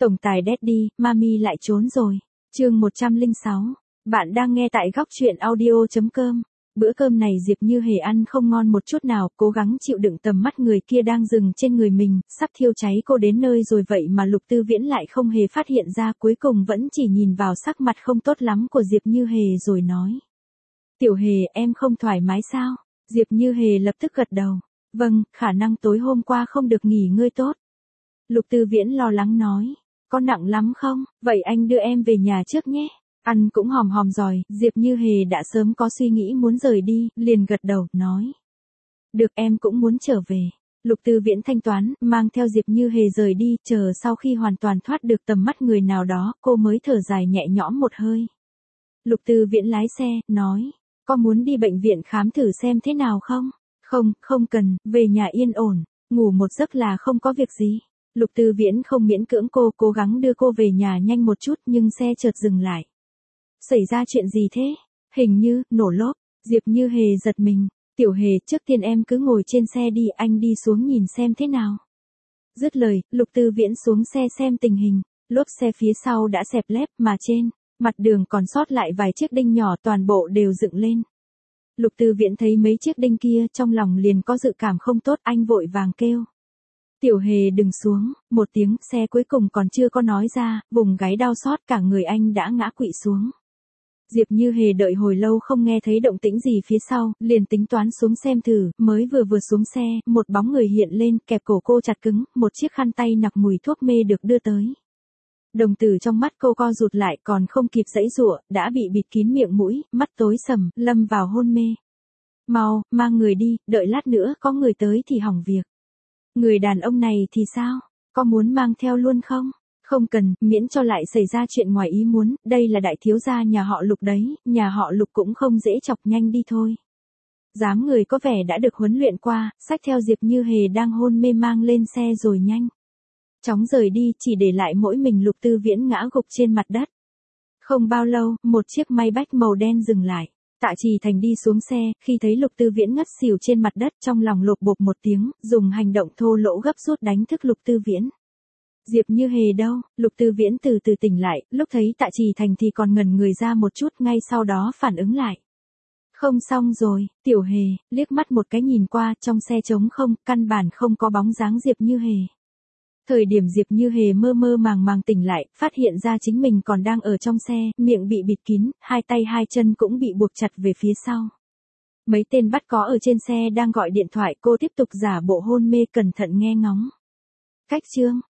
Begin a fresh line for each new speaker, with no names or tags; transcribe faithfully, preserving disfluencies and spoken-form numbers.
Tổng tài Daddy, Mami lại trốn rồi. Chương một trăm lẻ sáu. Bạn đang nghe tại góc truyện audio chấm com. Bữa cơm này Diệp Như Hề ăn không ngon một chút nào, cố gắng chịu đựng tầm mắt người kia đang dừng trên người mình, sắp thiêu cháy cô đến nơi rồi vậy mà Lục Tư Viễn lại không hề phát hiện ra, cuối cùng vẫn chỉ nhìn vào sắc mặt không tốt lắm của Diệp Như Hề rồi nói. Tiểu Hề, em không thoải mái sao? Diệp Như Hề lập tức gật đầu. Vâng, khả năng tối hôm qua không được nghỉ ngơi tốt. Lục Tư Viễn lo lắng nói. Có nặng lắm không? Vậy anh đưa em về nhà trước nhé. Ăn cũng hòm hòm rồi, Diệp Như Hề đã sớm có suy nghĩ muốn rời đi, liền gật đầu, nói. Được, em cũng muốn trở về. Lục Tư Viễn thanh toán, mang theo Diệp Như Hề rời đi, chờ sau khi hoàn toàn thoát được tầm mắt người nào đó, cô mới thở dài nhẹ nhõm một hơi. Lục Tư Viễn lái xe, nói. Có muốn đi bệnh viện khám thử xem thế nào không? Không, không cần, về nhà yên ổn, ngủ một giấc là không có việc gì. Lục Tư Viễn không miễn cưỡng cô, cố gắng đưa cô về nhà nhanh một chút nhưng xe chợt dừng lại. Xảy ra chuyện gì thế? Hình như, nổ lốp. Diệp Như Hề giật mình. Tiểu Hề, trước tiên em cứ ngồi trên xe đi, anh đi xuống nhìn xem thế nào. Dứt lời, Lục Tư Viễn xuống xe xem tình hình. Lốp xe phía sau đã xẹp lép, mà trên mặt đường còn sót lại vài chiếc đinh nhỏ, toàn bộ đều dựng lên. Lục Tư Viễn thấy mấy chiếc đinh kia, trong lòng liền có dự cảm không tốt, anh vội vàng kêu. Tiểu Hề đừng xuống, một tiếng, xe cuối cùng còn chưa có nói ra, vùng gáy đau xót, cả người anh đã ngã quỵ xuống. Diệp Như Hề đợi hồi lâu không nghe thấy động tĩnh gì phía sau, liền tính toán xuống xem thử, mới vừa vừa xuống xe, một bóng người hiện lên, kẹp cổ cô chặt cứng, một chiếc khăn tay nặc mùi thuốc mê được đưa tới. Đồng tử trong mắt cô co rụt lại, còn không kịp giãy giụa, đã bị bịt kín miệng mũi, mắt tối sầm, lâm vào hôn mê. Mau, mang người đi, đợi lát nữa có người tới thì hỏng việc. Người đàn ông này thì sao? Có muốn mang theo luôn không? Không cần, miễn cho lại xảy ra chuyện ngoài ý muốn, đây là đại thiếu gia nhà họ Lục đấy, nhà họ Lục cũng không dễ chọc, nhanh đi thôi. Dám người có vẻ đã được huấn luyện qua, xách theo Diệp Như Hề đang hôn mê mang lên xe rồi nhanh chóng rời đi, chỉ để lại mỗi mình Lục Tư Viễn ngã gục trên mặt đất. Không bao lâu, một chiếc Maybach màu đen dừng lại. Tạ Trì Thành đi xuống xe, khi thấy Lục Tư Viễn ngất xỉu trên mặt đất, trong lòng lột bột một tiếng, dùng hành động thô lỗ gấp rút đánh thức Lục Tư Viễn. Diệp Như Hề đâu? Lục Tư Viễn từ từ tỉnh lại, lúc thấy Tạ Trì Thành thì còn ngẩn người ra một chút, ngay sau đó phản ứng lại. Không xong rồi, Tiểu Hề, liếc mắt một cái nhìn qua, trong xe trống không, căn bản không có bóng dáng Diệp Như Hề. Thời điểm Diệp Như Hề mơ mơ màng màng tỉnh lại, phát hiện ra chính mình còn đang ở trong xe, miệng bị bịt kín, hai tay hai chân cũng bị buộc chặt về phía sau. Mấy tên bắt có ở trên xe đang gọi điện thoại, cô tiếp tục giả bộ hôn mê cẩn thận nghe ngóng. Cách chương